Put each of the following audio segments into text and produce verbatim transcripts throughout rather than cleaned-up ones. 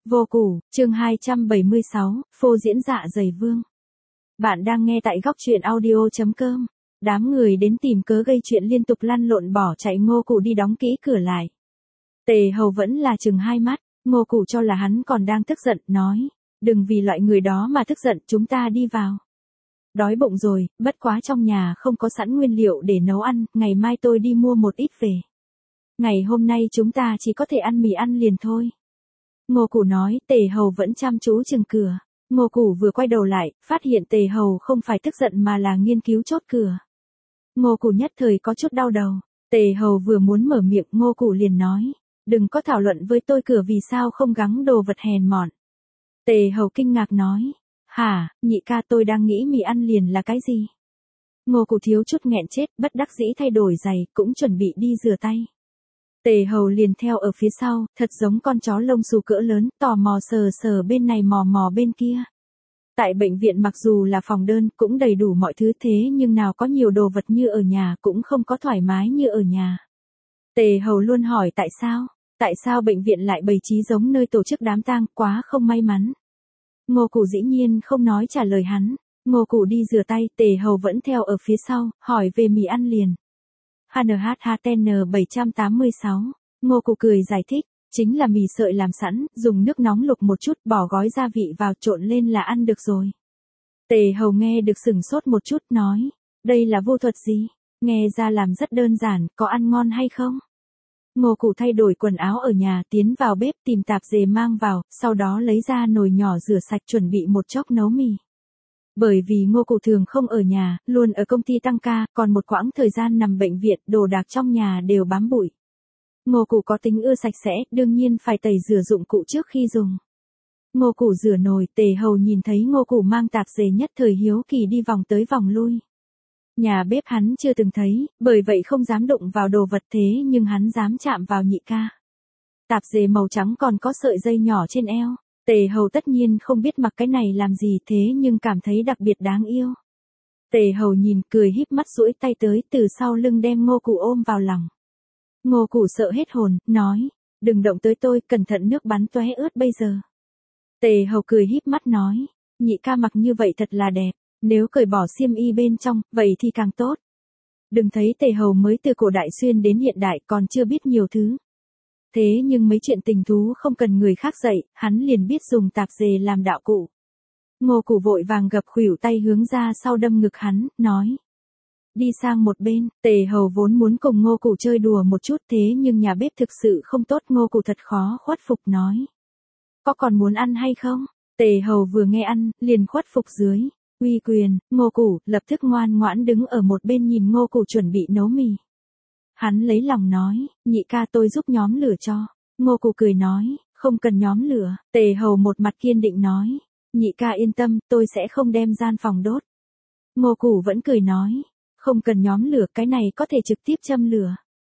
Vô củ, chương hai trăm bảy mươi sáu, phô diễn dạ dày vương. Bạn đang nghe tại góc truyện audio chấm com. Đám người đến tìm cớ gây chuyện liên tục lăn lộn bỏ chạy, Ngô Củ đi đóng kỹ cửa lại. Tề Hầu vẫn là chừng hai mắt, Ngô Củ cho là hắn còn đang tức giận, nói, đừng vì loại người đó mà tức giận, chúng ta đi vào. Đói bụng rồi, bất quá trong nhà không có sẵn nguyên liệu để nấu ăn, ngày mai tôi đi mua một ít về. Ngày hôm nay chúng ta chỉ có thể ăn mì ăn liền thôi. Ngô Củ nói, Tề Hầu vẫn chăm chú chừng cửa. Ngô Củ vừa quay đầu lại, phát hiện Tề Hầu không phải tức giận mà là nghiên cứu chốt cửa. Ngô Củ nhất thời có chút đau đầu. Tề Hầu vừa muốn mở miệng, Ngô Củ liền nói, đừng có thảo luận với tôi, cửa vì sao không gắng đồ vật hèn mọn. Tề Hầu kinh ngạc nói, hả, nhị ca, tôi đang nghĩ mì ăn liền là cái gì? Ngô Củ thiếu chút nghẹn chết, bất đắc dĩ thay đổi giày, cũng chuẩn bị đi rửa tay. Tề Hầu liền theo ở phía sau, thật giống con chó lông xù cỡ lớn, tò mò sờ sờ bên này mò mò bên kia. Tại bệnh viện mặc dù là phòng đơn, cũng đầy đủ mọi thứ, thế nhưng nào có nhiều đồ vật như ở nhà, cũng không có thoải mái như ở nhà. Tề Hầu luôn hỏi tại sao, tại sao bệnh viện lại bày trí giống nơi tổ chức đám tang, quá không may mắn. Ngô Củ dĩ nhiên không nói trả lời hắn. Ngô Củ đi rửa tay, Tề Hầu vẫn theo ở phía sau, hỏi về mì ăn liền. hát en hát hát en bảy tám sáu, Ngô Củ cười giải thích, chính là mì sợi làm sẵn, dùng nước nóng luộc một chút, bỏ gói gia vị vào trộn lên là ăn được rồi. Tề Hầu nghe được sửng sốt một chút, nói, đây là vô thuật gì, nghe ra làm rất đơn giản, có ăn ngon hay không? Ngô Củ thay đổi quần áo ở nhà, tiến vào bếp tìm tạp dề mang vào, sau đó lấy ra nồi nhỏ rửa sạch chuẩn bị một chốc nấu mì. Bởi vì Ngô Củ thường không ở nhà, luôn ở công ty tăng ca, còn một quãng thời gian nằm bệnh viện, đồ đạc trong nhà đều bám bụi. Ngô Củ có tính ưa sạch sẽ, đương nhiên phải tẩy rửa dụng cụ trước khi dùng. Ngô Củ rửa nồi, Tề Hầu nhìn thấy Ngô Củ mang tạp dề nhất thời hiếu kỳ đi vòng tới vòng lui. Nhà bếp hắn chưa từng thấy, bởi vậy không dám đụng vào đồ vật, thế nhưng hắn dám chạm vào nhị ca. Tạp dề màu trắng còn có sợi dây nhỏ trên eo. Tề Hầu tất nhiên không biết mặc cái này làm gì, thế nhưng cảm thấy đặc biệt đáng yêu. Tề Hầu nhìn, cười híp mắt duỗi tay tới từ sau lưng đem Ngô Củ ôm vào lòng. Ngô Củ sợ hết hồn, nói, đừng động tới tôi, cẩn thận nước bắn tóe ướt bây giờ. Tề Hầu cười híp mắt nói, nhị ca mặc như vậy thật là đẹp, nếu cởi bỏ xiêm y bên trong, vậy thì càng tốt. Đừng thấy Tề Hầu mới từ cổ đại xuyên đến hiện đại còn chưa biết nhiều thứ. Thế nhưng mấy chuyện tình thú không cần người khác dạy, hắn liền biết dùng tạp dề làm đạo cụ. Ngô Củ vội vàng gập khuỷu tay hướng ra sau đâm ngực hắn, nói. Đi sang một bên, Tề Hầu vốn muốn cùng Ngô Củ chơi đùa một chút, thế nhưng nhà bếp thực sự không tốt, Ngô Củ thật khó khuất phục, nói. Có còn muốn ăn hay không? Tề Hầu vừa nghe ăn, liền khuất phục dưới. Uy quyền, Ngô Củ, lập tức ngoan ngoãn đứng ở một bên nhìn Ngô Củ chuẩn bị nấu mì. Hắn lấy lòng nói, nhị ca, tôi giúp nhóm lửa cho. Ngô Củ cười nói, không cần nhóm lửa. Tề Hầu một mặt kiên định nói, nhị ca yên tâm, tôi sẽ không đem gian phòng đốt. Ngô Củ vẫn cười nói, không cần nhóm lửa, cái này có thể trực tiếp châm lửa.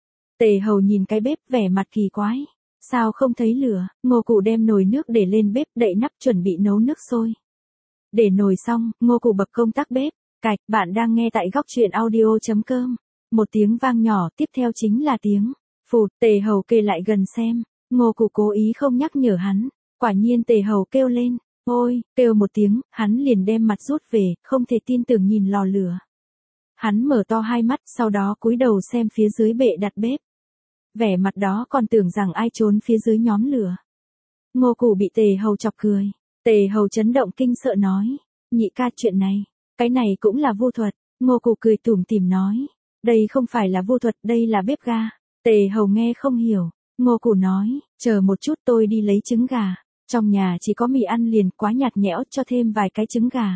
Tề Hầu nhìn cái bếp vẻ mặt kỳ quái, sao không thấy lửa? Ngô Củ đem nồi nước để lên bếp, đậy nắp chuẩn bị nấu nước sôi. Để nồi xong, Ngô Củ bật công tắc bếp. Cạch, bạn đang nghe tại góc truyện audio chấm com. Một tiếng vang nhỏ, tiếp theo chính là tiếng phụt. Tề Hầu kề lại gần xem. Ngô Củ cố ý không nhắc nhở hắn. Quả nhiên Tề Hầu kêu lên, ôi, kêu một tiếng, hắn liền đem mặt rút về, không thể tin tưởng nhìn lò lửa. Hắn mở to hai mắt, sau đó cúi đầu xem phía dưới bệ đặt bếp. Vẻ mặt đó còn tưởng rằng ai trốn phía dưới nhóm lửa. Ngô Củ bị Tề Hầu chọc cười. Tề Hầu chấn động kinh sợ nói, nhị ca, chuyện này, cái này cũng là vô thuật. Ngô Củ cười tủm tỉm nói, đây không phải là vô thuật, đây là bếp ga. Tề Hầu nghe không hiểu. Ngô Củ nói, chờ một chút, tôi đi lấy trứng gà. Trong nhà chỉ có mì ăn liền, quá nhạt nhẽo, cho thêm vài cái trứng gà.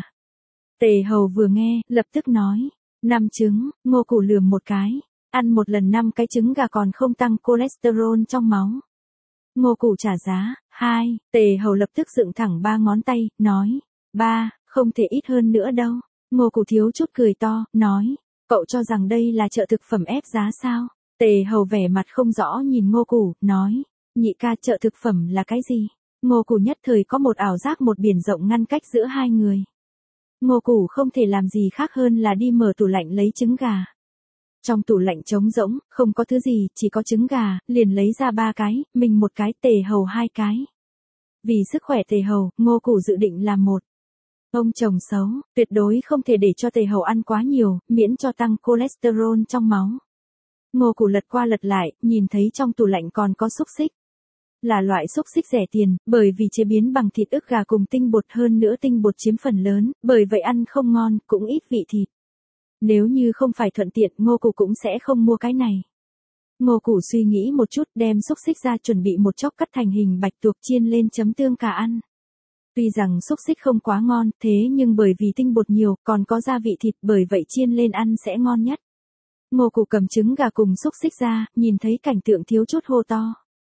Tề Hầu vừa nghe, lập tức nói, năm trứng. Ngô Củ lườm một cái, ăn một lần năm cái trứng gà còn không tăng cholesterol trong máu. Ngô Củ trả giá, hai. Tề Hầu lập tức dựng thẳng ba ngón tay, nói, ba, không thể ít hơn nữa đâu. Ngô Củ thiếu chút cười to, nói, cậu cho rằng đây là chợ thực phẩm ép giá sao? Tề Hầu vẻ mặt không rõ nhìn Ngô Củ, nói, nhị ca, chợ thực phẩm là cái gì? Ngô Củ nhất thời có một ảo giác một biển rộng ngăn cách giữa hai người. Ngô Củ không thể làm gì khác hơn là đi mở tủ lạnh lấy trứng gà. Trong tủ lạnh trống rỗng, không có thứ gì, chỉ có trứng gà, liền lấy ra ba cái, mình một cái, Tề Hầu hai cái. Vì sức khỏe tề hầu, Ngô Củ dự định làm một ông chồng xấu, tuyệt đối không thể để cho tề hầu ăn quá nhiều, miễn cho tăng cholesterol trong máu. Ngô Củ lật qua lật lại, nhìn thấy trong tủ lạnh còn có xúc xích. Là loại xúc xích rẻ tiền, bởi vì chế biến bằng thịt ức gà cùng tinh bột, hơn nữa tinh bột chiếm phần lớn, bởi vậy ăn không ngon, cũng ít vị thịt. Nếu như không phải thuận tiện, Ngô Củ cũng sẽ không mua cái này. Ngô Củ suy nghĩ một chút, đem xúc xích ra chuẩn bị một chốc cắt thành hình bạch tuộc chiên lên chấm tương cà ăn. Tuy rằng xúc xích không quá ngon, thế nhưng bởi vì tinh bột nhiều, còn có gia vị thịt, bởi vậy chiên lên ăn sẽ ngon nhất. Ngô Củ cầm trứng gà cùng xúc xích ra, nhìn thấy cảnh tượng thiếu chút hô to.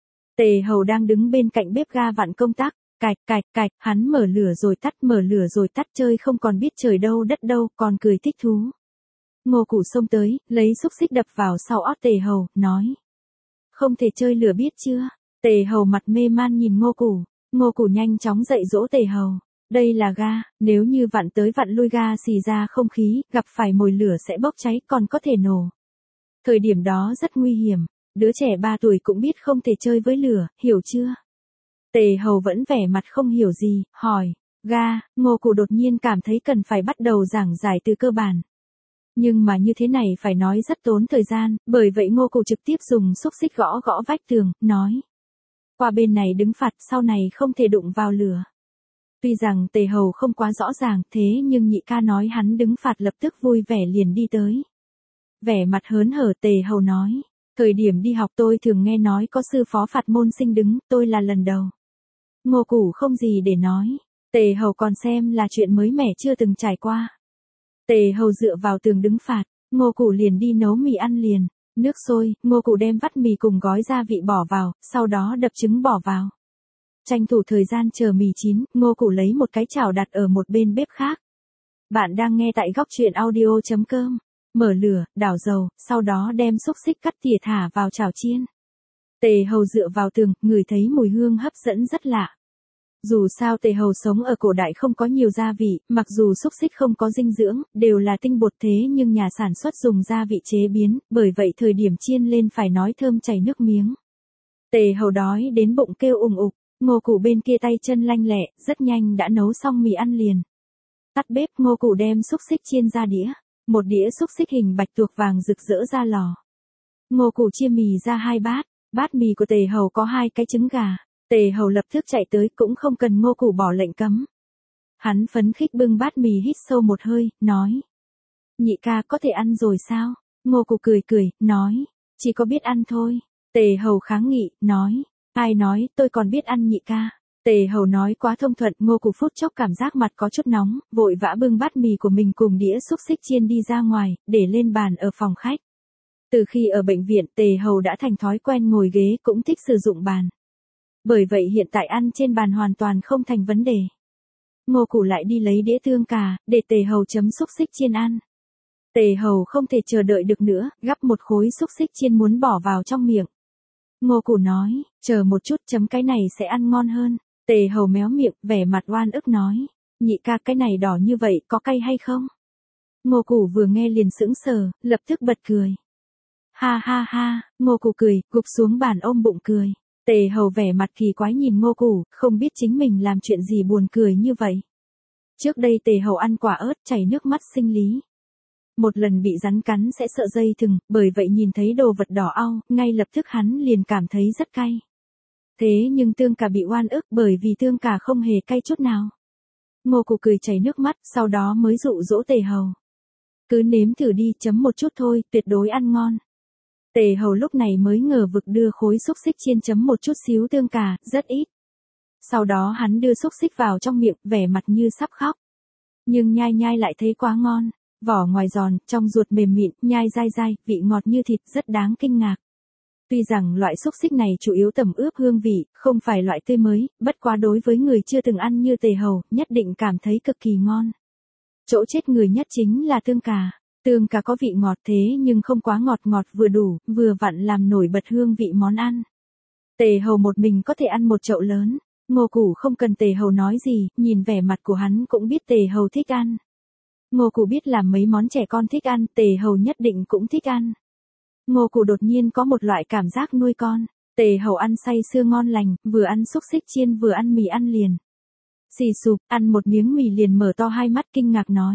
Tề hầu đang đứng bên cạnh bếp ga vặn công tắc, cạch cạch cạch, hắn mở lửa rồi tắt, mở lửa rồi tắt, chơi không còn biết trời đâu đất đâu, còn cười thích thú. Ngô Củ xông tới, lấy xúc xích đập vào sau ót tề hầu, nói. Không thể chơi lửa biết chưa? Tề hầu mặt mê man nhìn Ngô Củ. Ngô Củ nhanh chóng dạy dỗ tề hầu. Đây là ga, nếu như vặn tới vặn lui ga xì ra không khí, gặp phải mồi lửa sẽ bốc cháy, còn có thể nổ. Thời điểm đó rất nguy hiểm. Đứa trẻ ba tuổi cũng biết không thể chơi với lửa, hiểu chưa? Tề hầu vẫn vẻ mặt không hiểu gì, hỏi. Ga, Ngô Củ đột nhiên cảm thấy cần phải bắt đầu giảng giải từ cơ bản. Nhưng mà như thế này phải nói rất tốn thời gian, bởi vậy Ngô Củ trực tiếp dùng xúc xích gõ gõ vách tường, nói. Qua bên này đứng phạt, sau này không thể đụng vào lửa. Tuy rằng tề hầu không quá rõ ràng, thế nhưng nhị ca nói hắn đứng phạt lập tức vui vẻ liền đi tới. Vẻ mặt hớn hở tề hầu nói. Thời điểm đi học tôi thường nghe nói có sư phó phạt môn sinh đứng, tôi là lần đầu. Ngô Củ không gì để nói. Tề hầu còn xem là chuyện mới mẻ chưa từng trải qua. Tề hầu dựa vào tường đứng phạt, Ngô Củ liền đi nấu mì ăn liền. Nước sôi, Ngô Củ đem vắt mì cùng gói gia vị bỏ vào, sau đó đập trứng bỏ vào. Tranh thủ thời gian chờ mì chín, Ngô Củ lấy một cái chảo đặt ở một bên bếp khác. Bạn đang nghe tại góc truyện audio chấm com. Mở lửa, đảo dầu, sau đó đem xúc xích cắt tỉa thả vào chảo chiên. Tề hầu dựa vào tường, ngửi thấy mùi hương hấp dẫn rất lạ. Dù sao tề hầu sống ở cổ đại không có nhiều gia vị, mặc dù xúc xích không có dinh dưỡng, đều là tinh bột thế nhưng nhà sản xuất dùng gia vị chế biến, bởi vậy thời điểm chiên lên phải nói thơm chảy nước miếng. Tề hầu đói đến bụng kêu ùng ục, Ngô Củ bên kia tay chân lanh lẹ, rất nhanh đã nấu xong mì ăn liền. Tắt bếp, Ngô Củ đem xúc xích chiên ra đĩa. Một đĩa xúc xích hình bạch tuộc vàng rực rỡ ra lò. Ngô Củ chia mì ra hai bát, bát mì của tề hầu có hai cái trứng gà. Tề hầu lập tức chạy tới, cũng không cần Ngô Củ bỏ lệnh cấm. Hắn phấn khích bưng bát mì hít sâu một hơi, nói. Nhị ca có thể ăn rồi sao? Ngô Củ cười cười, nói. Chỉ có biết ăn thôi. Tề hầu kháng nghị, nói. Ai nói, tôi còn biết ăn nhị ca. Tề hầu nói quá thông thuận, Ngô Củ phút chốc cảm giác mặt có chút nóng, vội vã bưng bát mì của mình cùng đĩa xúc xích chiên đi ra ngoài, để lên bàn ở phòng khách. Từ khi ở bệnh viện, Tề hầu đã thành thói quen ngồi ghế, cũng thích sử dụng bàn. Bởi vậy hiện tại ăn trên bàn hoàn toàn không thành vấn đề. Ngô Củ lại đi lấy đĩa tương cà, để tề hầu chấm xúc xích chiên ăn. Tề hầu không thể chờ đợi được nữa, gắp một khối xúc xích chiên muốn bỏ vào trong miệng. Ngô Củ nói, chờ một chút, chấm cái này sẽ ăn ngon hơn. Tề hầu méo miệng, vẻ mặt oan ức nói, nhị ca cái này đỏ như vậy có cay hay không? Ngô Củ vừa nghe liền sững sờ, lập tức bật cười. Ha ha ha, Ngô Củ cười, gục xuống bàn ôm bụng cười. Tề hầu vẻ mặt kỳ quái nhìn Ngô Củ, không biết chính mình làm chuyện gì buồn cười như vậy. Trước đây tề hầu ăn quả ớt chảy nước mắt sinh lý. Một lần bị rắn cắn sẽ sợ dây thừng, bởi vậy nhìn thấy đồ vật đỏ au, ngay lập tức hắn liền cảm thấy rất cay. Thế nhưng tương cà bị oan ức bởi vì tương cà không hề cay chút nào. Ngô Củ cười chảy nước mắt, sau đó mới dụ dỗ tề hầu. Cứ nếm thử đi, chấm một chút thôi, tuyệt đối ăn ngon. Tề hầu lúc này mới ngờ vực đưa khối xúc xích chiên chấm một chút xíu tương cà, rất ít. Sau đó hắn đưa xúc xích vào trong miệng, vẻ mặt như sắp khóc. Nhưng nhai nhai lại thấy quá ngon, vỏ ngoài giòn, trong ruột mềm mịn, nhai dai dai, vị ngọt như thịt, rất đáng kinh ngạc. Tuy rằng loại xúc xích này chủ yếu tẩm ướp hương vị, không phải loại tươi mới, bất quá đối với người chưa từng ăn như tề hầu, nhất định cảm thấy cực kỳ ngon. Chỗ chết người nhất chính là tương cà. Tương cà có vị ngọt thế nhưng không quá ngọt, ngọt vừa đủ, vừa vặn làm nổi bật hương vị món ăn. Tề hầu một mình có thể ăn một chậu lớn. Ngô Củ không cần tề hầu nói gì, nhìn vẻ mặt của hắn cũng biết tề hầu thích ăn. Ngô Củ biết làm mấy món trẻ con thích ăn, tề hầu nhất định cũng thích ăn. Ngô Củ đột nhiên có một loại cảm giác nuôi con. Tề hầu ăn say sưa ngon lành, vừa ăn xúc xích chiên vừa ăn mì ăn liền. Xì sụp, ăn một miếng mì liền mở to hai mắt kinh ngạc nói.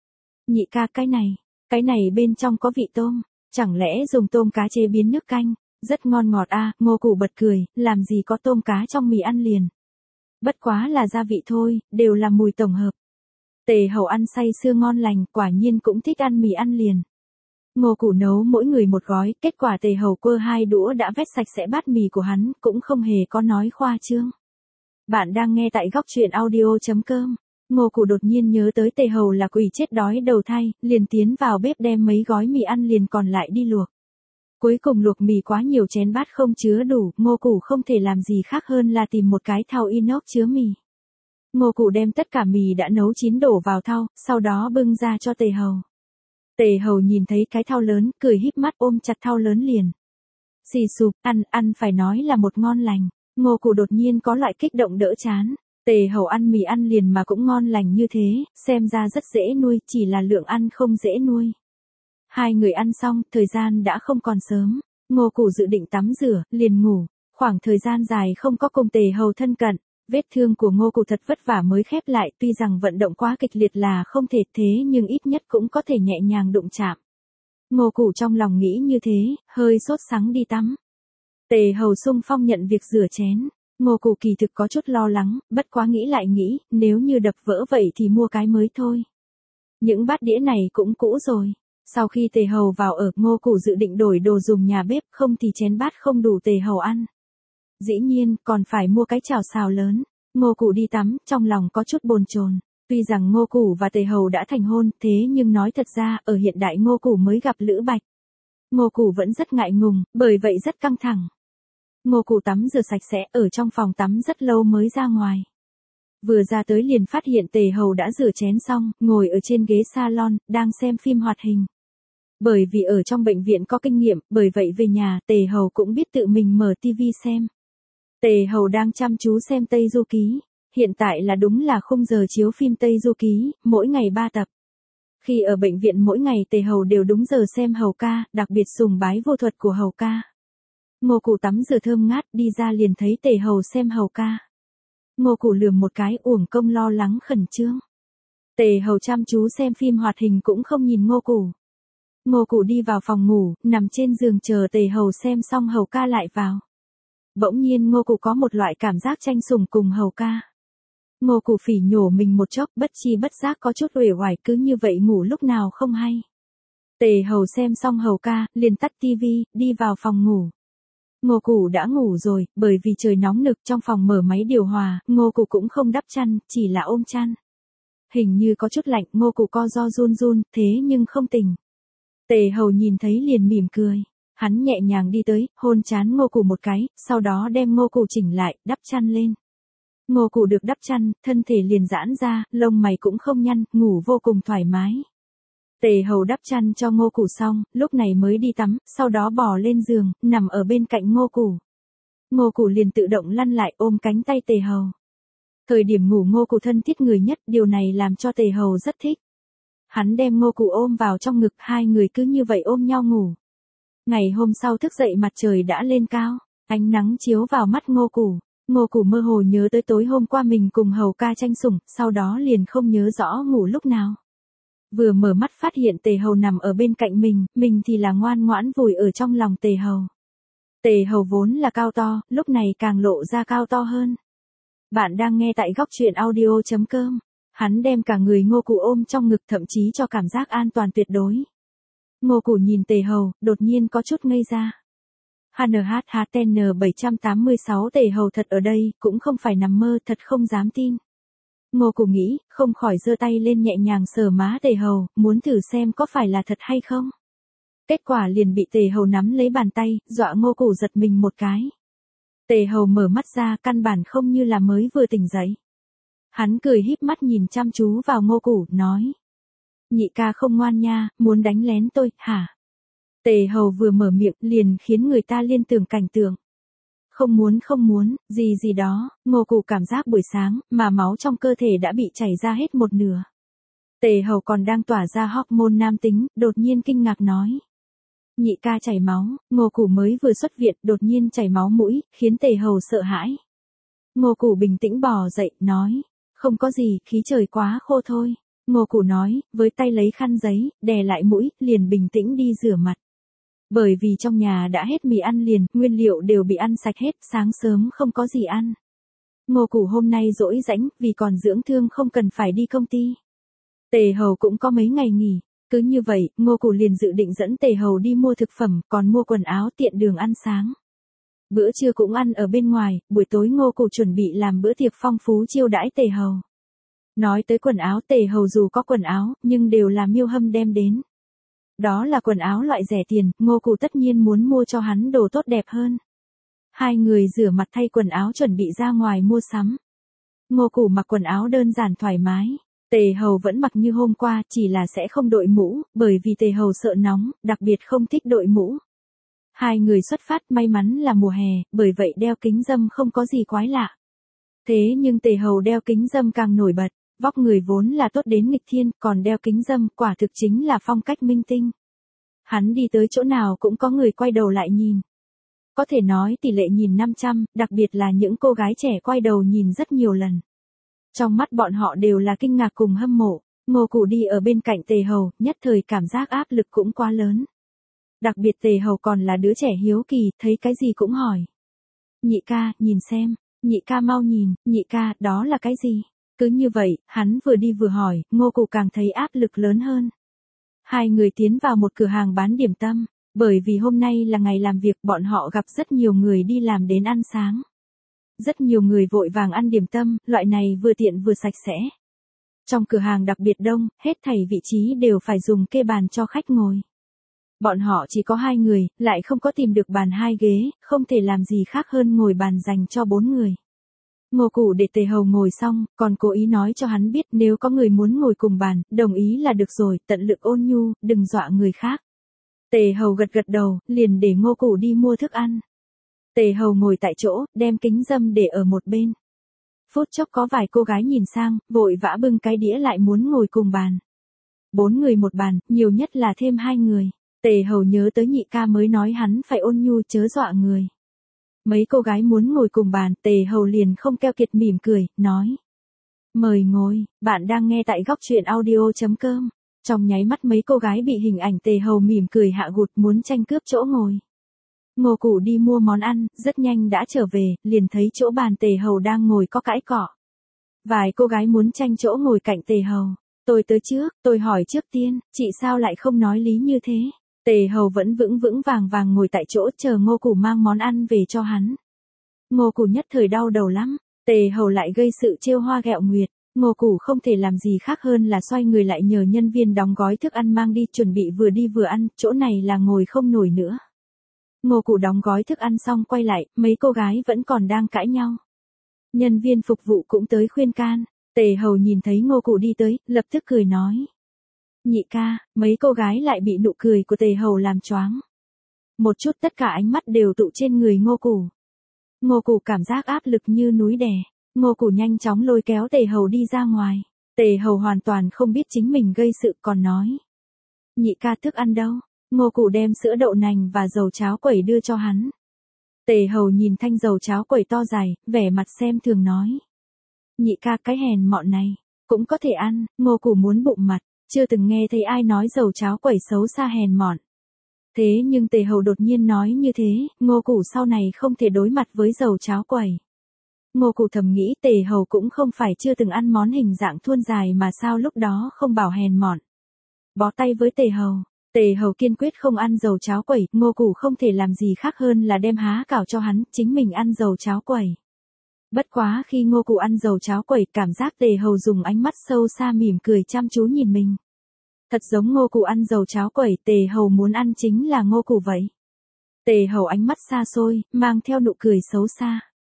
Nhị ca, cái này, cái này bên trong có vị tôm, chẳng lẽ dùng tôm cá chế biến nước canh, rất ngon ngọt a. À, Ngô Củ bật cười, làm gì có tôm cá trong mì ăn liền. Bất quá là gia vị thôi, đều là mùi tổng hợp. Tề hầu ăn say sưa ngon lành, quả nhiên cũng thích ăn mì ăn liền. Ngô Củ nấu mỗi người một gói, kết quả tề hầu quơ hai đũa đã vét sạch sẽ bát mì của hắn, cũng không hề có nói khoa trương. Bạn đang nghe tại góc truyện audio.com. Ngô Củ đột nhiên nhớ tới tề hầu là quỷ chết đói đầu thai, liền tiến vào bếp đem mấy gói mì ăn liền còn lại đi luộc. Cuối cùng luộc mì quá nhiều chén bát không chứa đủ, Ngô Củ không thể làm gì khác hơn là tìm một cái thau inox chứa mì. Ngô Củ đem tất cả mì đã nấu chín đổ vào thau, sau đó bưng ra cho tề hầu. Tề hầu nhìn thấy cái thau lớn, cười híp mắt ôm chặt thau lớn liền. Xì sụp, ăn, ăn phải nói là một ngon lành. Ngô Củ đột nhiên có loại kích động đỡ chán. Tề hầu ăn mì ăn liền mà cũng ngon lành như thế, xem ra rất dễ nuôi, chỉ là lượng ăn không dễ nuôi. Hai người ăn xong, thời gian đã không còn sớm. Ngô Củ dự định tắm rửa, liền ngủ. Khoảng thời gian dài không có cùng tề hầu thân cận. Vết thương của Ngô Củ thật vất vả mới khép lại, tuy rằng vận động quá kịch liệt là không thể thế nhưng ít nhất cũng có thể nhẹ nhàng đụng chạm. Ngô Củ trong lòng nghĩ như thế, hơi sốt sắng đi tắm. Tề hầu xung phong nhận việc rửa chén. Ngô Củ kỳ thực có chút lo lắng, bất quá nghĩ lại nghĩ, nếu như đập vỡ vậy thì mua cái mới thôi. Những bát đĩa này cũng cũ rồi. Sau khi tề hầu vào ở, Ngô Củ dự định đổi đồ dùng nhà bếp, không thì chén bát không đủ tề hầu ăn. Dĩ nhiên, còn phải mua cái chảo xào lớn. Ngô Củ đi tắm, trong lòng có chút bồn chồn. Tuy rằng Ngô Củ và tề hầu đã thành hôn, thế nhưng nói thật ra, ở hiện đại Ngô Củ mới gặp Lữ Bạch. Ngô Củ vẫn rất ngại ngùng, bởi vậy rất căng thẳng. Ngô Củ tắm rửa sạch sẽ, ở trong phòng tắm rất lâu mới ra ngoài. Vừa ra tới liền phát hiện tề hầu đã rửa chén xong, ngồi ở trên ghế salon, đang xem phim hoạt hình. Bởi vì ở trong bệnh viện có kinh nghiệm, bởi vậy về nhà, tề hầu cũng biết tự mình mở tivi xem. Tề hầu đang chăm chú xem Tây Du Ký. Hiện tại là đúng là khung giờ chiếu phim Tây Du Ký, mỗi ngày ba tập. Khi ở bệnh viện mỗi ngày tề hầu đều đúng giờ xem hầu ca, đặc biệt sùng bái vô thuật của hầu ca. Ngô Củ tắm rửa thơm ngát, đi ra liền thấy tề hầu xem hầu ca. Ngô Củ lườm một cái, uổng công lo lắng khẩn trương. Tề hầu chăm chú xem phim hoạt hình cũng không nhìn Ngô Củ. Ngô Củ đi vào phòng ngủ, nằm trên giường chờ tề hầu xem xong hầu ca lại vào. Bỗng nhiên Ngô Củ có một loại cảm giác tranh sủng cùng hầu ca. Ngô Củ phỉ nhổ mình một chốc, bất chi bất giác có chút uể oải, cứ như vậy ngủ lúc nào không hay. Tề hầu xem xong hầu ca, liền tắt tivi, đi vào phòng ngủ. Ngô Củ đã ngủ rồi, bởi vì trời nóng nực trong phòng mở máy điều hòa, Ngô Củ cũng không đắp chăn, chỉ là ôm chăn. Hình như có chút lạnh, Ngô Củ co ro run run, thế nhưng không tỉnh. Tề hầu nhìn thấy liền mỉm cười. Hắn nhẹ nhàng đi tới, hôn trán Ngô Củ một cái, sau đó đem Ngô Củ chỉnh lại, đắp chăn lên. Ngô Củ được đắp chăn, thân thể liền giãn ra, lông mày cũng không nhăn, ngủ vô cùng thoải mái. Tề hầu đắp chăn cho Ngô Củ xong, lúc này mới đi tắm, sau đó bò lên giường, nằm ở bên cạnh Ngô Củ. Ngô Củ liền tự động lăn lại ôm cánh tay tề hầu. Thời điểm ngủ Ngô Củ thân thiết người nhất, điều này làm cho tề hầu rất thích. Hắn đem Ngô Củ ôm vào trong ngực, hai người cứ như vậy ôm nhau ngủ. Ngày hôm sau thức dậy mặt trời đã lên cao, ánh nắng chiếu vào mắt Ngô Củ. Ngô Củ mơ hồ nhớ tới tối hôm qua mình cùng hầu ca tranh sủng, sau đó liền không nhớ rõ ngủ lúc nào. Vừa mở mắt phát hiện tề hầu nằm ở bên cạnh mình, mình thì là ngoan ngoãn vùi ở trong lòng tề hầu. Tề hầu vốn là cao to, lúc này càng lộ ra cao to hơn. Bạn đang nghe tại góc truyện audio.com. Hắn đem cả người Ngô Củ ôm trong ngực, thậm chí cho cảm giác an toàn tuyệt đối. Ngô Củ nhìn tề hầu, đột nhiên có chút ngây ra. hát en hát hát en bảy tám sáu tề hầu thật ở đây, cũng không phải nằm mơ, thật không dám tin. Ngô Củ nghĩ, không khỏi giơ tay lên nhẹ nhàng sờ má tề hầu, muốn thử xem có phải là thật hay không. Kết quả liền bị tề hầu nắm lấy bàn tay, dọa Ngô Củ giật mình một cái. Tề hầu mở mắt ra, căn bản không như là mới vừa tỉnh dậy. Hắn cười híp mắt nhìn chăm chú vào Ngô Củ, nói. Nhị ca không ngoan nha, muốn đánh lén tôi, hả? Tề hầu vừa mở miệng, liền khiến người ta liên tưởng cảnh tượng. Không muốn không muốn, gì gì đó, Ngô Củ cảm giác buổi sáng, mà máu trong cơ thể đã bị chảy ra hết một nửa. Tề hầu còn đang tỏa ra hormone nam tính, đột nhiên kinh ngạc nói. Nhị ca chảy máu, Ngô Củ mới vừa xuất viện đột nhiên chảy máu mũi, khiến Tề Hầu sợ hãi. Ngô Củ bình tĩnh bò dậy, nói, không có gì, khí trời quá khô thôi. Ngô Củ nói, với tay lấy khăn giấy, đè lại mũi, liền bình tĩnh đi rửa mặt. Bởi vì trong nhà đã hết mì ăn liền, nguyên liệu đều bị ăn sạch hết, sáng sớm không có gì ăn. Ngô Củ hôm nay rỗi rãnh, vì còn dưỡng thương không cần phải đi công ty. Tề Hầu cũng có mấy ngày nghỉ, cứ như vậy, Ngô Củ liền dự định dẫn Tề Hầu đi mua thực phẩm, còn mua quần áo tiện đường ăn sáng. Bữa trưa cũng ăn ở bên ngoài, buổi tối Ngô Củ chuẩn bị làm bữa tiệc phong phú chiêu đãi Tề Hầu. Nói tới quần áo, Tề Hầu dù có quần áo, nhưng đều là Miêu Hâm đem đến. Đó là quần áo loại rẻ tiền, Ngô Củ tất nhiên muốn mua cho hắn đồ tốt đẹp hơn. Hai người rửa mặt thay quần áo chuẩn bị ra ngoài mua sắm. Ngô Củ mặc quần áo đơn giản thoải mái. Tề Hầu vẫn mặc như hôm qua, chỉ là sẽ không đội mũ, bởi vì Tề Hầu sợ nóng, đặc biệt không thích đội mũ. Hai người xuất phát, may mắn là mùa hè, bởi vậy đeo kính râm không có gì quái lạ. Thế nhưng Tề Hầu đeo kính râm càng nổi bật, vóc người vốn là tốt đến nghịch thiên, còn đeo kính râm, quả thực chính là phong cách minh tinh. Hắn đi tới chỗ nào cũng có người quay đầu lại nhìn. Có thể nói tỷ lệ nhìn năm trăm, đặc biệt là những cô gái trẻ quay đầu nhìn rất nhiều lần. Trong mắt bọn họ đều là kinh ngạc cùng hâm mộ. Ngô Củ đi ở bên cạnh Tề Hầu, nhất thời cảm giác áp lực cũng quá lớn. Đặc biệt Tề Hầu còn là đứa trẻ hiếu kỳ, thấy cái gì cũng hỏi. Nhị ca, nhìn xem. Nhị ca mau nhìn, nhị ca, đó là cái gì? Cứ như vậy, hắn vừa đi vừa hỏi, Ngô Củ càng thấy áp lực lớn hơn. Hai người tiến vào một cửa hàng bán điểm tâm, bởi vì hôm nay là ngày làm việc, bọn họ gặp rất nhiều người đi làm đến ăn sáng. Rất nhiều người vội vàng ăn điểm tâm, loại này vừa tiện vừa sạch sẽ. Trong cửa hàng đặc biệt đông, hết thảy vị trí đều phải dùng kê bàn cho khách ngồi. Bọn họ chỉ có hai người, lại không có tìm được bàn hai ghế, không thể làm gì khác hơn ngồi bàn dành cho bốn người. Ngô Củ để Tề Hầu ngồi xong, còn cố ý nói cho hắn biết nếu có người muốn ngồi cùng bàn, đồng ý là được rồi, tận lực ôn nhu, đừng dọa người khác. Tề Hầu gật gật đầu, liền để Ngô Củ đi mua thức ăn. Tề Hầu ngồi tại chỗ, đem kính râm để ở một bên. Phút chốc có vài cô gái nhìn sang, vội vã bưng cái đĩa lại muốn ngồi cùng bàn. Bốn người một bàn, nhiều nhất là thêm hai người. Tề Hầu nhớ tới nhị ca mới nói hắn phải ôn nhu chớ dọa người. Mấy cô gái muốn ngồi cùng bàn, Tề Hầu liền không keo kiệt mỉm cười, nói. Mời ngồi, bạn đang nghe tại góc truyện audio chấm com. Trong nháy mắt mấy cô gái bị hình ảnh Tề Hầu mỉm cười hạ gục muốn tranh cướp chỗ ngồi. Ngô Củ đi mua món ăn, rất nhanh đã trở về, liền thấy chỗ bàn Tề Hầu đang ngồi có cãi cọ. Vài cô gái muốn tranh chỗ ngồi cạnh Tề Hầu. Tôi tới trước, tôi hỏi trước tiên, chị sao lại không nói lý như thế? Tề Hầu vẫn vững vững vàng vàng ngồi tại chỗ chờ Ngô Củ mang món ăn về cho hắn. Ngô Củ nhất thời đau đầu lắm, Tề Hầu lại gây sự trêu hoa ghẹo nguyệt. Ngô Củ không thể làm gì khác hơn là xoay người lại nhờ nhân viên đóng gói thức ăn mang đi, chuẩn bị vừa đi vừa ăn, chỗ này là ngồi không nổi nữa. Ngô Củ đóng gói thức ăn xong quay lại, mấy cô gái vẫn còn đang cãi nhau. Nhân viên phục vụ cũng tới khuyên can. Tề Hầu nhìn thấy Ngô Củ đi tới, lập tức cười nói. Nhị ca, mấy cô gái lại bị nụ cười của Tề Hầu làm choáng. Một chút tất cả ánh mắt đều tụ trên người Ngô Củ. Ngô Củ cảm giác áp lực như núi đè. Ngô Củ nhanh chóng lôi kéo Tề Hầu đi ra ngoài. Tề Hầu hoàn toàn không biết chính mình gây sự còn nói. Nhị ca thức ăn đâu? Ngô Củ đem sữa đậu nành và dầu cháo quẩy đưa cho hắn. Tề Hầu nhìn thanh dầu cháo quẩy to dài, vẻ mặt xem thường nói. Nhị ca cái hèn mọn này, cũng có thể ăn. Ngô Củ muốn bụng mặt, chưa từng nghe thấy ai nói dầu cháo quẩy xấu xa hèn mọn. Thế nhưng Tề Hầu đột nhiên nói như thế, Ngô Củ sau này không thể đối mặt với dầu cháo quẩy. Ngô Củ thầm nghĩ Tề Hầu cũng không phải chưa từng ăn món hình dạng thuôn dài mà sao lúc đó không bảo hèn mọn. Bó tay với Tề Hầu. Tề Hầu kiên quyết không ăn dầu cháo quẩy, Ngô Củ không thể làm gì khác hơn là đem há cảo cho hắn, chính mình ăn dầu cháo quẩy. Bất quá khi Ngô Củ ăn dầu cháo quẩy, cảm giác Tề Hầu dùng ánh mắt sâu xa mỉm cười chăm chú nhìn mình. Thật giống Ngô Củ ăn dầu cháo quẩy, Tề Hầu muốn ăn chính là Ngô Củ vậy. Tề Hầu ánh mắt xa xôi, mang theo nụ cười xấu xa.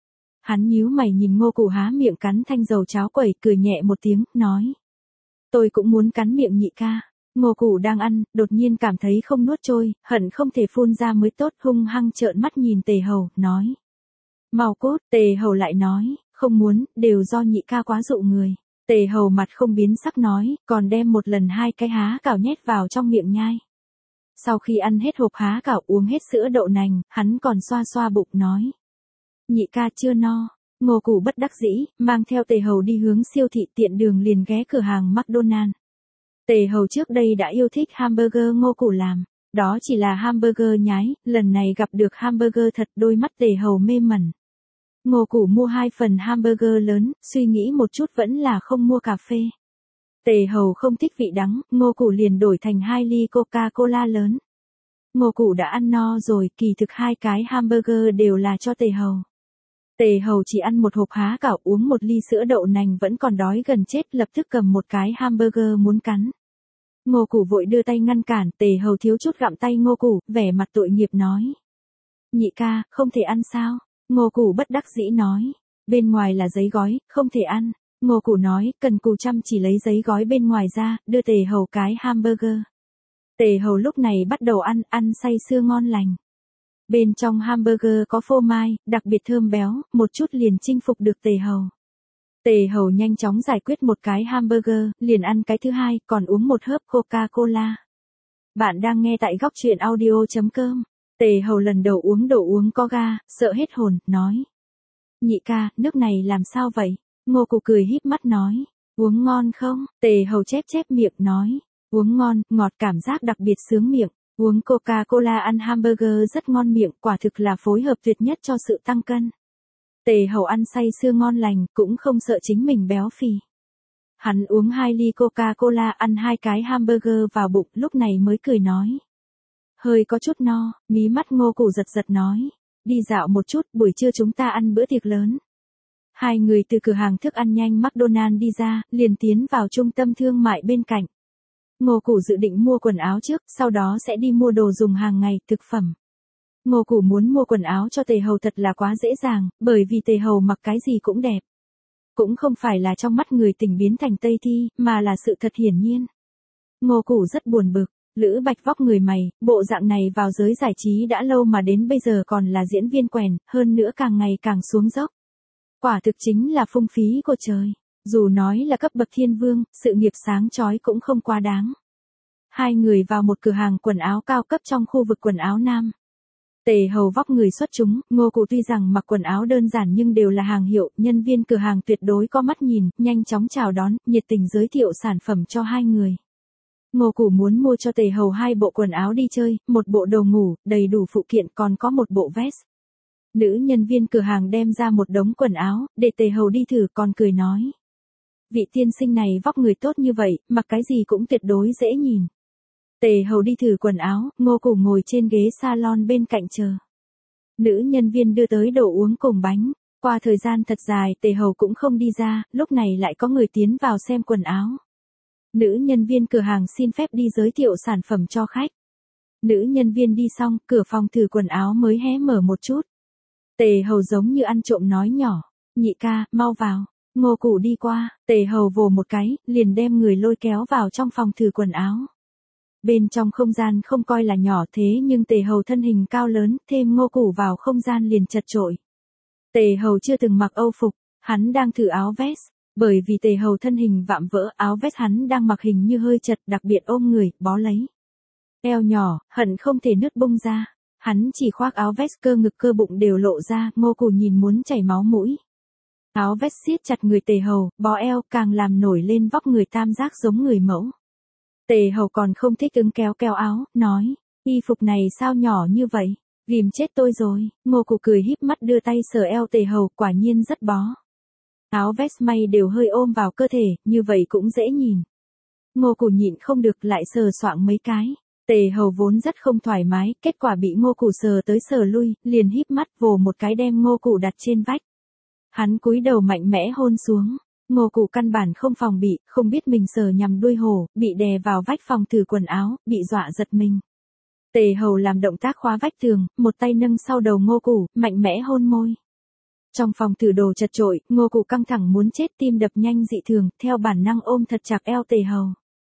Hắn nhíu mày nhìn Ngô Củ há miệng cắn thanh dầu cháo quẩy, cười nhẹ một tiếng, nói. Tôi cũng muốn cắn miệng nhị ca. Ngô Củ đang ăn, đột nhiên cảm thấy không nuốt trôi, hận không thể phun ra mới tốt, hung hăng trợn mắt nhìn Tề Hầu, nói. Mau cút, Tề Hầu lại nói, không muốn, đều do nhị ca quá dụ người. Tề Hầu mặt không biến sắc nói, còn đem một lần hai cái há cảo nhét vào trong miệng nhai. Sau khi ăn hết hộp há cảo uống hết sữa đậu nành, hắn còn xoa xoa bụng nói. Nhị ca chưa no. Ngô Củ bất đắc dĩ, mang theo Tề Hầu đi hướng siêu thị, tiện đường liền ghé cửa hàng McDonald. Tề Hầu trước đây đã yêu thích hamburger Ngô Củ làm. Đó chỉ là hamburger nhái, lần này gặp được hamburger thật, đôi mắt Tề Hầu mê mẩn. Ngô Củ mua hai phần hamburger lớn, suy nghĩ một chút vẫn là không mua cà phê. Tề Hầu không thích vị đắng, Ngô Củ liền đổi thành hai ly Coca-Cola lớn. Ngô Củ đã ăn no rồi, kỳ thực hai cái hamburger đều là cho Tề Hầu. Tề Hầu chỉ ăn một hộp há cảo uống một ly sữa đậu nành vẫn còn đói gần chết, lập tức cầm một cái hamburger muốn cắn. Ngô Củ vội đưa tay ngăn cản, Tề Hầu thiếu chút gặm tay Ngô Củ, vẻ mặt tội nghiệp nói. Nhị ca, không thể ăn sao? Ngô Củ bất đắc dĩ nói. Bên ngoài là giấy gói, không thể ăn. Ngô Củ nói, cần cù chăm chỉ lấy giấy gói bên ngoài ra, đưa Tề Hầu cái hamburger. Tề Hầu lúc này bắt đầu ăn, ăn say sưa ngon lành. Bên trong hamburger có phô mai, đặc biệt thơm béo, một chút liền chinh phục được Tề Hầu. Tề Hầu nhanh chóng giải quyết một cái hamburger, liền ăn cái thứ hai, còn uống một hớp Coca-Cola. Bạn đang nghe tại góc truyện audio chấm com. Tề Hầu lần đầu uống đồ uống có ga, sợ hết hồn, nói. Nhị ca, nước này làm sao vậy? Ngô Củ cười híp mắt nói. Uống ngon không? Tề Hầu chép chép miệng nói. Uống ngon, ngọt, cảm giác đặc biệt sướng miệng. Uống Coca-Cola ăn hamburger rất ngon miệng, quả thực là phối hợp tuyệt nhất cho sự tăng cân. Tề Hầu ăn say sưa ngon lành, cũng không sợ chính mình béo phì. Hắn uống hai ly Coca-Cola, ăn hai cái hamburger vào bụng, lúc này mới cười nói. Hơi có chút no, mí mắt Ngô Củ giật giật nói. Đi dạo một chút, buổi trưa chúng ta ăn bữa tiệc lớn. Hai người từ cửa hàng thức ăn nhanh McDonald đi ra, liền tiến vào trung tâm thương mại bên cạnh. Ngô Củ dự định mua quần áo trước, sau đó sẽ đi mua đồ dùng hàng ngày, thực phẩm. Ngô Củ muốn mua quần áo cho Tề Hầu thật là quá dễ dàng, bởi vì Tề Hầu mặc cái gì cũng đẹp. Cũng không phải là trong mắt người tình biến thành Tây Thi, mà là sự thật hiển nhiên. Ngô Củ rất buồn bực, Lữ Bạch vóc người mày, bộ dạng này vào giới giải trí đã lâu mà đến bây giờ còn là diễn viên quèn, hơn nữa càng ngày càng xuống dốc. Quả thực chính là phung phí của trời. Dù nói là cấp bậc thiên vương, sự nghiệp sáng chói cũng không quá đáng. Hai người vào một cửa hàng quần áo cao cấp trong khu vực quần áo nam. Tề Hầu vóc người xuất chúng, Ngô Củ tuy rằng mặc quần áo đơn giản nhưng đều là hàng hiệu, nhân viên cửa hàng tuyệt đối có mắt nhìn, nhanh chóng chào đón, nhiệt tình giới thiệu sản phẩm cho hai người. Ngô Củ muốn mua cho Tề Hầu hai bộ quần áo đi chơi, một bộ đồ ngủ, đầy đủ phụ kiện, còn có một bộ vest. Nữ nhân viên cửa hàng đem ra một đống quần áo, để Tề Hầu đi thử, còn cười nói. Vị tiên sinh này vóc người tốt như vậy, mặc cái gì cũng tuyệt đối dễ nhìn. Tề Hầu đi thử quần áo, Ngô Củ ngồi trên ghế salon bên cạnh chờ. Nữ nhân viên đưa tới đồ uống cùng bánh. Qua thời gian thật dài, Tề Hầu cũng không đi ra, lúc này lại có người tiến vào xem quần áo. Nữ nhân viên cửa hàng xin phép đi giới thiệu sản phẩm cho khách. Nữ nhân viên đi xong, cửa phòng thử quần áo mới hé mở một chút. Tề Hầu giống như ăn trộm nói nhỏ. Nhị ca, mau vào. Ngô Củ đi qua, Tề Hầu vồ một cái, liền đem người lôi kéo vào trong phòng thử quần áo. Bên trong không gian không coi là nhỏ thế nhưng Tề Hầu thân hình cao lớn, thêm Ngô Củ vào không gian liền chật chội. Tề Hầu chưa từng mặc âu phục, hắn đang thử áo vest, bởi vì Tề Hầu thân hình vạm vỡ, áo vest hắn đang mặc hình như hơi chật, đặc biệt ôm người, bó lấy. Eo nhỏ, hận không thể nứt bung ra. Hắn chỉ khoác áo vest, cơ ngực cơ bụng đều lộ ra, Ngô Củ nhìn muốn chảy máu mũi. Áo vest siết chặt người Tề Hầu, bó eo, càng làm nổi lên vóc người tam giác giống người mẫu. Tề Hầu còn không thích ứng kéo kéo áo, nói, y phục này sao nhỏ như vậy, ghìm chết tôi rồi. Ngô Củ cười híp mắt đưa tay sờ eo Tề Hầu, quả nhiên rất bó. Áo vest may đều hơi ôm vào cơ thể, như vậy cũng dễ nhìn. Ngô Củ nhịn không được lại sờ soạng mấy cái. Tề Hầu vốn rất không thoải mái, kết quả bị Ngô Củ sờ tới sờ lui, liền híp mắt vồ một cái đem Ngô Củ đặt trên vách. Hắn cúi đầu mạnh mẽ hôn xuống. Ngô Củ căn bản không phòng bị, không biết mình sờ nhằm đuôi hổ, bị đè vào vách phòng thử quần áo, bị dọa giật mình. Tề Hầu làm động tác khóa vách tường, một tay nâng sau đầu Ngô Củ, mạnh mẽ hôn môi. Trong phòng thử đồ chật chội, Ngô Củ căng thẳng muốn chết, tim đập nhanh dị thường, theo bản năng ôm thật chặt eo Tề Hầu.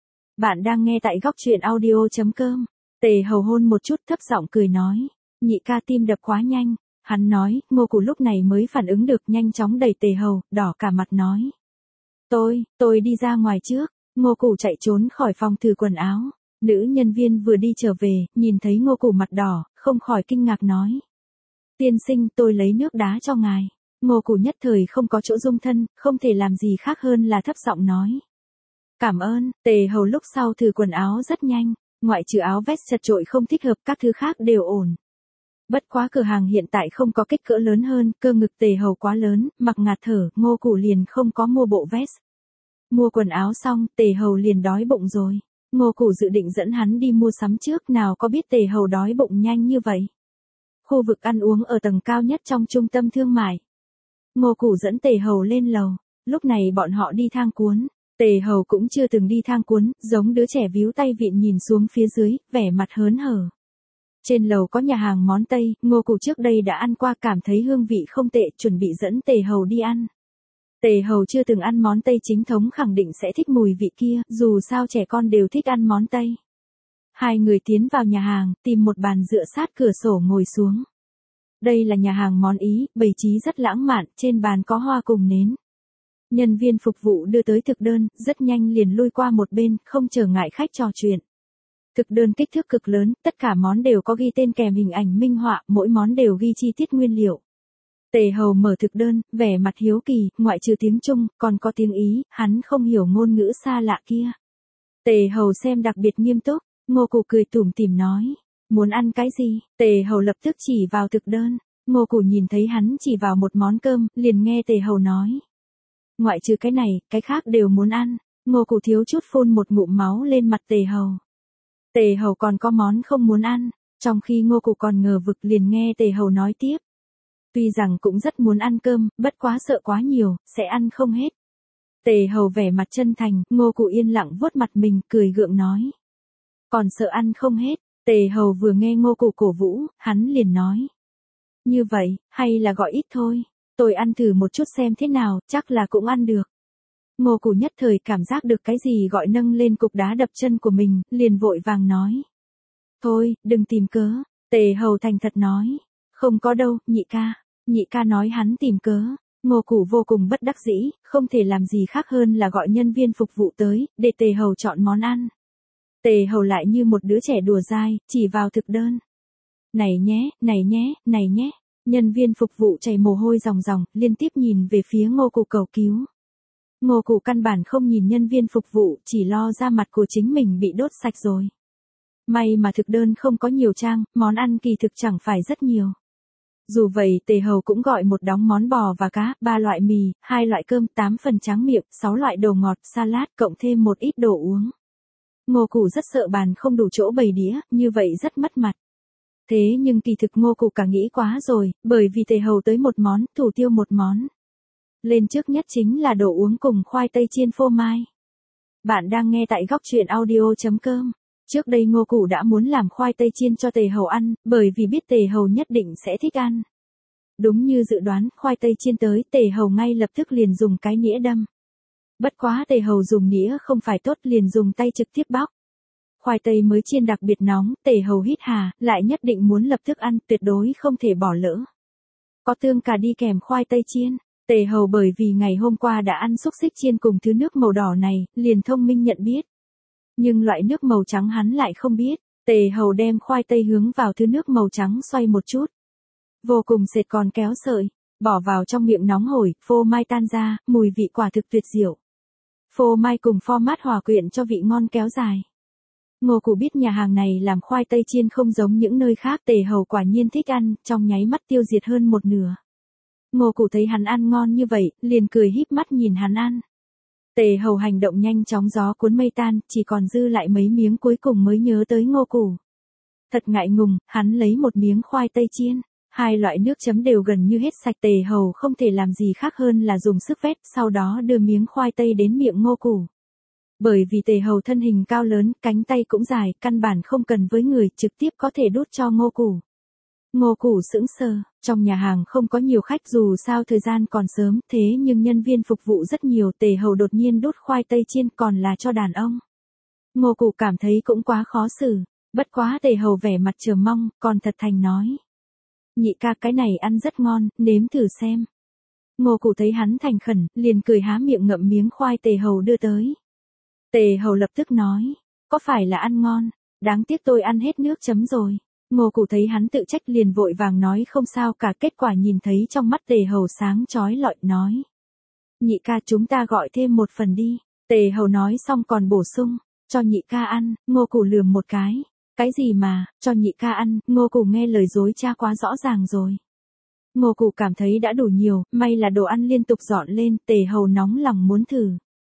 Bạn đang nghe tại góc truyện audio chấm com. Tề Hầu hôn một chút, thấp giọng cười nói, nhị ca tim đập quá nhanh. Hắn nói, Ngô Củ lúc này mới phản ứng được, nhanh chóng đẩy Tề Hầu, đỏ cả mặt nói. Tôi, tôi đi ra ngoài trước. Ngô Củ chạy trốn khỏi phòng thử quần áo. Nữ nhân viên vừa đi trở về, nhìn thấy Ngô Củ mặt đỏ, không khỏi kinh ngạc nói. Tiên sinh, tôi lấy nước đá cho ngài. Ngô Củ nhất thời không có chỗ dung thân, không thể làm gì khác hơn là thấp giọng nói. Cảm ơn. Tề Hầu lúc sau thử quần áo rất nhanh, ngoại trừ áo vest chật chội không thích hợp, các thứ khác đều ổn. Bất quá cửa hàng hiện tại không có kích cỡ lớn hơn, cơ ngực Tề Hầu quá lớn, mặc ngạt thở, Ngô Củ liền không có mua bộ vest. Mua quần áo xong, Tề Hầu liền đói bụng rồi. Ngô Củ dự định dẫn hắn đi mua sắm trước, nào có biết Tề Hầu đói bụng nhanh như vậy. Khu vực ăn uống ở tầng cao nhất trong trung tâm thương mại. Ngô Củ dẫn Tề Hầu lên lầu, lúc này bọn họ đi thang cuốn. Tề Hầu cũng chưa từng đi thang cuốn, giống đứa trẻ víu tay vịn nhìn xuống phía dưới, vẻ mặt hớn hở. Trên lầu có nhà hàng món Tây, Ngô Củ trước đây đã ăn qua, cảm thấy hương vị không tệ, chuẩn bị dẫn Tề Hầu đi ăn. Tề Hầu chưa từng ăn món Tây chính thống, khẳng định sẽ thích mùi vị kia, dù sao trẻ con đều thích ăn món Tây. Hai người tiến vào nhà hàng, tìm một bàn dựa sát cửa sổ ngồi xuống. Đây là nhà hàng món Ý, bày trí rất lãng mạn, trên bàn có hoa cùng nến. Nhân viên phục vụ đưa tới thực đơn, rất nhanh liền lui qua một bên, không trở ngại khách trò chuyện. Thực đơn kích thước cực lớn, tất cả món đều có ghi tên kèm hình ảnh minh họa, mỗi món đều ghi chi tiết nguyên liệu. Tề Hầu mở thực đơn, vẻ mặt hiếu kỳ, ngoại trừ tiếng Trung, còn có tiếng Ý, hắn không hiểu ngôn ngữ xa lạ kia. Tề Hầu xem đặc biệt nghiêm túc, Ngô Củ cười tủm tỉm nói, muốn ăn cái gì? Tề Hầu lập tức chỉ vào thực đơn, Ngô Củ nhìn thấy hắn chỉ vào một món cơm, liền nghe Tề Hầu nói. Ngoại trừ cái này, cái khác đều muốn ăn. Ngô Củ thiếu chút phun một ngụm máu lên mặt Tề Hầu. Tề Hầu còn có món không muốn ăn, trong khi Ngô Củ còn ngờ vực liền nghe Tề Hầu nói tiếp. Tuy rằng cũng rất muốn ăn cơm, bất quá sợ quá nhiều, sẽ ăn không hết. Tề Hầu vẻ mặt chân thành, Ngô Củ yên lặng vuốt mặt mình, cười gượng nói. Còn sợ ăn không hết, Tề Hầu vừa nghe Ngô Củ cổ vũ, hắn liền nói. Như vậy, hay là gọi ít thôi, tôi ăn thử một chút xem thế nào, chắc là cũng ăn được. Ngô Củ nhất thời cảm giác được cái gì gọi nâng lên cục đá đập chân của mình, liền vội vàng nói. Thôi, đừng tìm cớ, Tề Hầu thành thật nói. Không có đâu, nhị ca. Nhị ca nói hắn tìm cớ. Ngô Củ vô cùng bất đắc dĩ, không thể làm gì khác hơn là gọi nhân viên phục vụ tới, để Tề Hầu chọn món ăn. Tề Hầu lại như một đứa trẻ đùa dai, chỉ vào thực đơn. Này nhé, này nhé, này nhé. Nhân viên phục vụ chảy mồ hôi ròng ròng, liên tiếp nhìn về phía Ngô Củ cầu cứu. Ngô Củ căn bản không nhìn nhân viên phục vụ, chỉ lo da mặt của chính mình bị đốt sạch rồi. May mà thực đơn không có nhiều trang, món ăn kỳ thực chẳng phải rất nhiều. Dù vậy Tề Hầu cũng gọi một đống món bò và cá, ba loại mì, hai loại cơm, tám phần tráng miệng, sáu loại đồ ngọt, salad, cộng thêm một ít đồ uống. Ngô Củ rất sợ bàn không đủ chỗ bày đĩa, như vậy rất mất mặt. Thế nhưng kỳ thực Ngô Củ cả nghĩ quá rồi, bởi vì Tề Hầu tới một món, thủ tiêu một món. Lên trước nhất chính là đồ uống cùng khoai tây chiên phô mai. Bạn đang nghe tại góc truyện audio chấm com. Trước đây Ngô Củ đã muốn làm khoai tây chiên cho Tề Hầu ăn, bởi vì biết Tề Hầu nhất định sẽ thích ăn. Đúng như dự đoán, khoai tây chiên tới, Tề Hầu ngay lập tức liền dùng cái nĩa đâm. Bất quá Tề Hầu dùng nĩa không phải tốt, liền dùng tay trực tiếp bóc. Khoai tây mới chiên đặc biệt nóng, Tề Hầu hít hà, lại nhất định muốn lập tức ăn, tuyệt đối không thể bỏ lỡ. Có tương cà đi kèm khoai tây chiên. Tề Hầu bởi vì ngày hôm qua đã ăn xúc xích chiên cùng thứ nước màu đỏ này, liền thông minh nhận biết. Nhưng loại nước màu trắng hắn lại không biết. Tề Hầu đem khoai tây hướng vào thứ nước màu trắng xoay một chút. Vô cùng sệt còn kéo sợi, bỏ vào trong miệng nóng hổi, phô mai tan ra, mùi vị quả thực tuyệt diệu. Phô mai cùng pho mát hòa quyện cho vị ngon kéo dài. Ngô Củ biết nhà hàng này làm khoai tây chiên không giống những nơi khác, Tề Hầu quả nhiên thích ăn, trong nháy mắt tiêu diệt hơn một nửa. Ngô Củ thấy hắn ăn ngon như vậy, liền cười híp mắt nhìn hắn ăn. Tề Hầu hành động nhanh chóng gió cuốn mây tan, chỉ còn dư lại mấy miếng cuối cùng mới nhớ tới Ngô Củ. Thật ngại ngùng, hắn lấy một miếng khoai tây chiên, hai loại nước chấm đều gần như hết sạch. Tề Hầu không thể làm gì khác hơn là dùng sức vét, sau đó đưa miếng khoai tây đến miệng Ngô Củ. Bởi vì Tề Hầu thân hình cao lớn, cánh tay cũng dài, căn bản không cần với người, trực tiếp có thể đút cho Ngô Củ. Ngô Củ sững sờ, trong nhà hàng không có nhiều khách, dù sao thời gian còn sớm, thế nhưng nhân viên phục vụ rất nhiều, Tề Hầu đột nhiên đút khoai tây chiên còn là cho đàn ông. Ngô Củ cảm thấy cũng quá khó xử, bất quá Tề Hầu vẻ mặt chờ mong, còn thật thành nói. Nhị ca, cái này ăn rất ngon, nếm thử xem. Ngô Củ thấy hắn thành khẩn, liền cười há miệng ngậm miếng khoai Tề Hầu đưa tới. Tề Hầu lập tức nói, có phải là ăn ngon, đáng tiếc tôi ăn hết nước chấm rồi. Ngô Cụ thấy hắn tự trách liền vội vàng nói không sao cả, kết quả nhìn thấy trong mắt Tề Hầu sáng chói lọi nói. Nhị ca chúng ta gọi thêm một phần đi. Tề Hầu nói xong còn bổ sung, cho nhị ca ăn. Ngô Cụ lườm một cái. Cái gì mà, cho nhị ca ăn? Ngô Cụ nghe lời dối cha quá rõ ràng rồi. Ngô Cụ cảm thấy đã đủ nhiều, may là đồ ăn liên tục dọn lên, Tề Hầu nóng lòng muốn thử.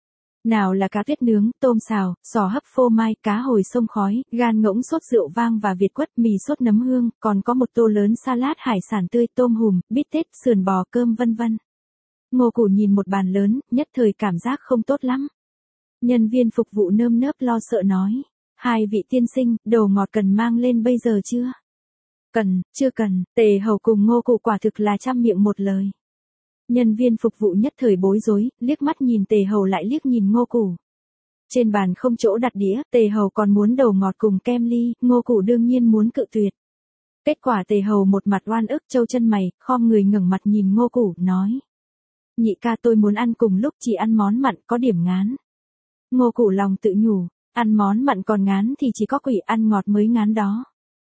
Nào là cá tuyết nướng, tôm xào, sò hấp phô mai, cá hồi sông khói, gan ngỗng sốt rượu vang và việt quất, mì sốt nấm hương, còn có một tô lớn salad hải sản tươi, tôm hùm, bít tết, sườn bò, cơm vân vân. Ngô Cụ nhìn một bàn lớn, nhất thời cảm giác không tốt lắm. Nhân viên phục vụ nơm nớp lo sợ nói, hai vị tiên sinh, đồ ngọt cần mang lên bây giờ chưa? Cần, chưa cần. Tề Hầu cùng Ngô Cụ quả thực là trăm miệng một lời. Nhân viên phục vụ nhất thời bối rối, liếc mắt nhìn Tề Hầu lại liếc nhìn Ngô Cụ. Trên bàn không chỗ đặt đĩa, Tề Hầu còn muốn đầu ngọt cùng kem ly, Ngô Cụ đương nhiên muốn cự tuyệt. Kết quả Tề Hầu một mặt oan ức trâu chân mày, khom người ngẩng mặt nhìn Ngô Cụ, nói. Nhị ca tôi muốn ăn cùng lúc, chỉ ăn món mặn có điểm ngán. Ngô Cụ lòng tự nhủ, ăn món mặn còn ngán thì chỉ có quỷ ăn ngọt mới ngán đó.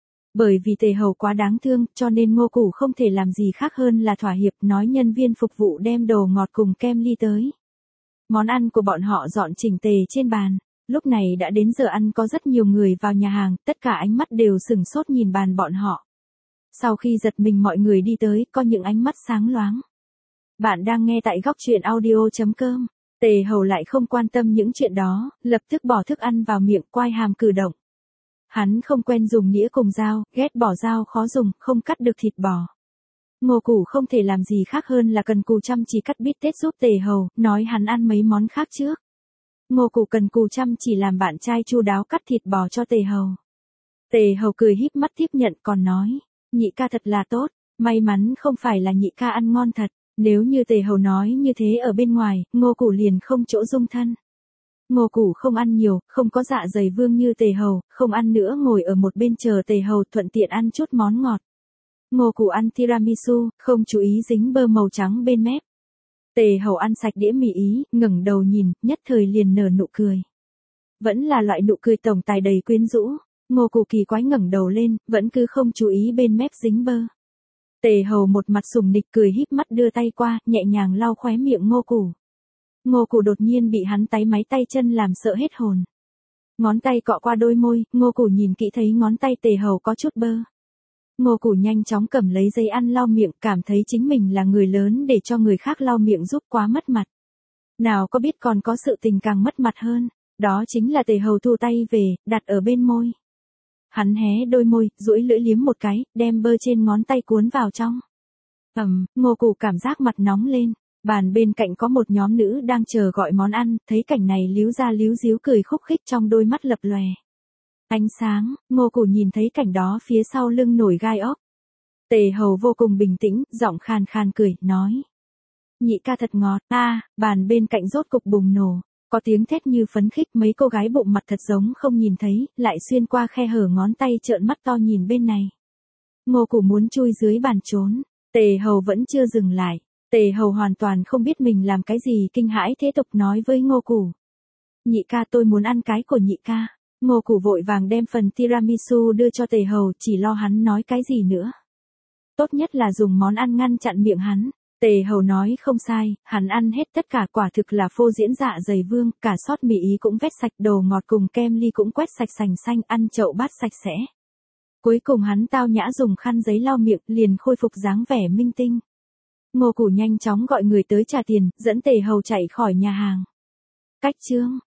Bởi vì Tề Hầu quá đáng thương, cho nên Ngô Cụ không thể làm gì khác hơn là thỏa hiệp, nói nhân viên phục vụ đem đồ ngọt cùng kem ly tới. Món ăn của bọn họ dọn chỉnh tề trên bàn. Lúc này đã đến giờ ăn, có rất nhiều người vào nhà hàng, tất cả ánh mắt đều sửng sốt nhìn bàn bọn họ. Sau khi giật mình mọi người đi tới, có những ánh mắt sáng loáng. Bạn đang nghe tại góc truyện audio chấm com. Tề Hầu lại không quan tâm những chuyện đó, lập tức bỏ thức ăn vào miệng, quai hàm cử động. Hắn không quen dùng nĩa cùng dao, ghét bỏ dao khó dùng, không cắt được thịt bò. Ngô Cụ không thể làm gì khác hơn là cần cù chăm chỉ cắt bít tết giúp Tề Hầu, nói hắn ăn mấy món khác trước. Ngô Cụ cần cù chăm chỉ làm bạn trai chu đáo cắt thịt bò cho Tề Hầu. Tề Hầu cười híp mắt tiếp nhận còn nói, nhị ca thật là tốt, may mắn không phải là nhị ca ăn ngon thật. Nếu như Tề Hầu nói như thế ở bên ngoài, Ngô Cụ liền không chỗ dung thân. Ngô Cụ không ăn nhiều, không có dạ dày vương như Tề Hầu, không ăn nữa ngồi ở một bên chờ Tề Hầu thuận tiện ăn chút món ngọt. Ngô Cụ ăn tiramisu, không chú ý dính bơ màu trắng bên mép. Tề Hầu ăn sạch đĩa mì Ý, ngẩng đầu nhìn, nhất thời liền nở nụ cười. Vẫn là loại nụ cười tổng tài đầy quyến rũ. Ngô Cụ kỳ quái ngẩng đầu lên, vẫn cứ không chú ý bên mép dính bơ. Tề Hầu một mặt sùng nịch cười híp mắt đưa tay qua, nhẹ nhàng lau khóe miệng Ngô Cụ. Ngô Cụ đột nhiên bị hắn táy máy tay chân làm sợ hết hồn. Ngón tay cọ qua đôi môi, Ngô Cụ nhìn kỹ thấy ngón tay Tề Hầu có chút bơ. Ngô Cụ nhanh chóng cầm lấy giấy ăn lau miệng, cảm thấy chính mình là người lớn để cho người khác lau miệng giúp quá mất mặt. Nào có biết còn có sự tình càng mất mặt hơn, đó chính là Tề Hầu thu tay về, đặt ở bên môi. Hắn hé đôi môi, duỗi lưỡi liếm một cái, đem bơ trên ngón tay cuốn vào trong. Ầm, Ngô Cụ cảm giác mặt nóng lên. Bàn bên cạnh có một nhóm nữ đang chờ gọi món ăn, thấy cảnh này líu ra líu díu cười khúc khích trong đôi mắt lập lòe. Ánh sáng, Ngô Cụ nhìn thấy cảnh đó phía sau lưng nổi gai ốc. Tề Hầu vô cùng bình tĩnh, giọng khàn khàn cười, nói. Nhị ca thật ngọt, a à, bàn bên cạnh rốt cục bùng nổ. Có tiếng thét như phấn khích, mấy cô gái bụng mặt thật giống không nhìn thấy, lại xuyên qua khe hở ngón tay trợn mắt to nhìn bên này. Ngô Cụ muốn chui dưới bàn trốn, Tề Hầu vẫn chưa dừng lại. Tề Hầu hoàn toàn không biết mình làm cái gì, kinh hãi thế tục nói với Ngô Cụ. Nhị ca tôi muốn ăn cái của nhị ca. Ngô Cụ vội vàng đem phần tiramisu đưa cho Tề Hầu, chỉ lo hắn nói cái gì nữa. Tốt nhất là dùng món ăn ngăn chặn miệng hắn. Tề Hầu nói không sai, hắn ăn hết tất cả, quả thực là phô diễn dạ dày vương, cả sót mì Ý cũng vét sạch, đồ ngọt cùng kem ly cũng quét sạch sành xanh, ăn chậu bát sạch sẽ. Cuối cùng hắn tao nhã dùng khăn giấy lau miệng, liền khôi phục dáng vẻ minh tinh. Ngô Cụ nhanh chóng gọi người tới trả tiền, dẫn Tề Hầu chạy khỏi nhà hàng. Cách chương